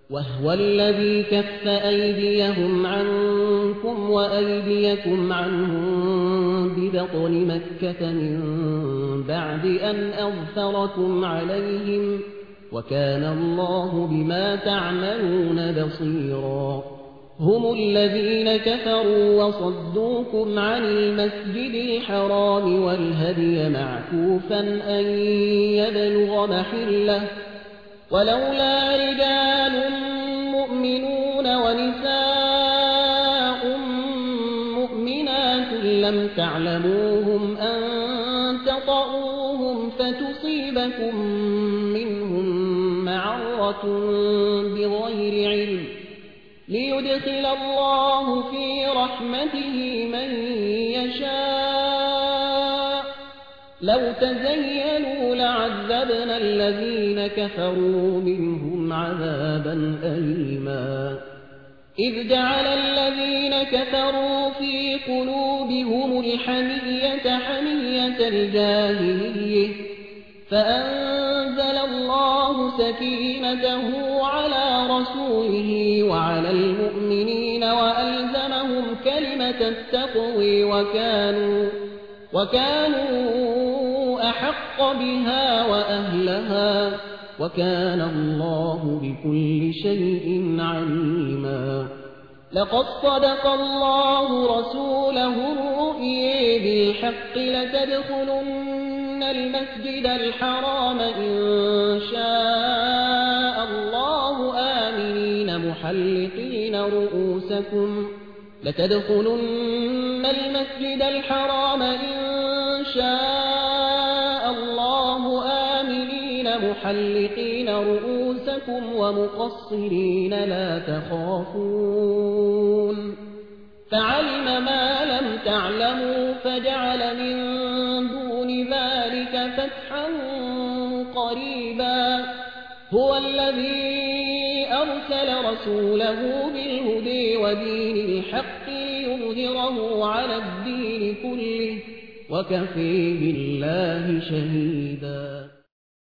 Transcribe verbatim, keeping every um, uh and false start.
وهو الذي كف أيديهم عنكم وأيديكم عنهم ببطن مكة من بعد أن أظفركم عليهم وكان الله بما تعملون بصيرا هم الذين كفروا وصدوكم عن المسجد الحرام والهدي معكوفا أن يبلغ محله ولولا رجال مؤمنون ونساء مؤمنات لم تعلموهم أن تطؤوهم فتصيبكم منهم معرة بغير علم ليدخل الله في رحمته من يشاء لو تزينوا لعذبنا الذين كفروا منهم عذابا أليما إذ جعل الذين كفروا في قلوبهم الحمية حمية الجاهلية فأنزل الله سكينته على رسوله وعلى المؤمنين وألزمهم كلمة التقوى وكانوا, وكانوا أحق بها وأهلها وكان الله بكل شيء عليما لقد صدق الله رسوله الرؤيا بالحق لتدخلن المسجد الحرام إن شاء الله آمنين محلقين رؤوسكم لتدخلن المسجد الحرام إن شاء الله آمنين محلقين رؤوسكم ومقصرين لا تخافون فعلم ما لم تعلموا فجعل من دون ذلك فتحا قريبا هو الذي أرسل رسوله بالهدى ودين الحق ليظهره على الدين كله وكفى بالله شهيدا.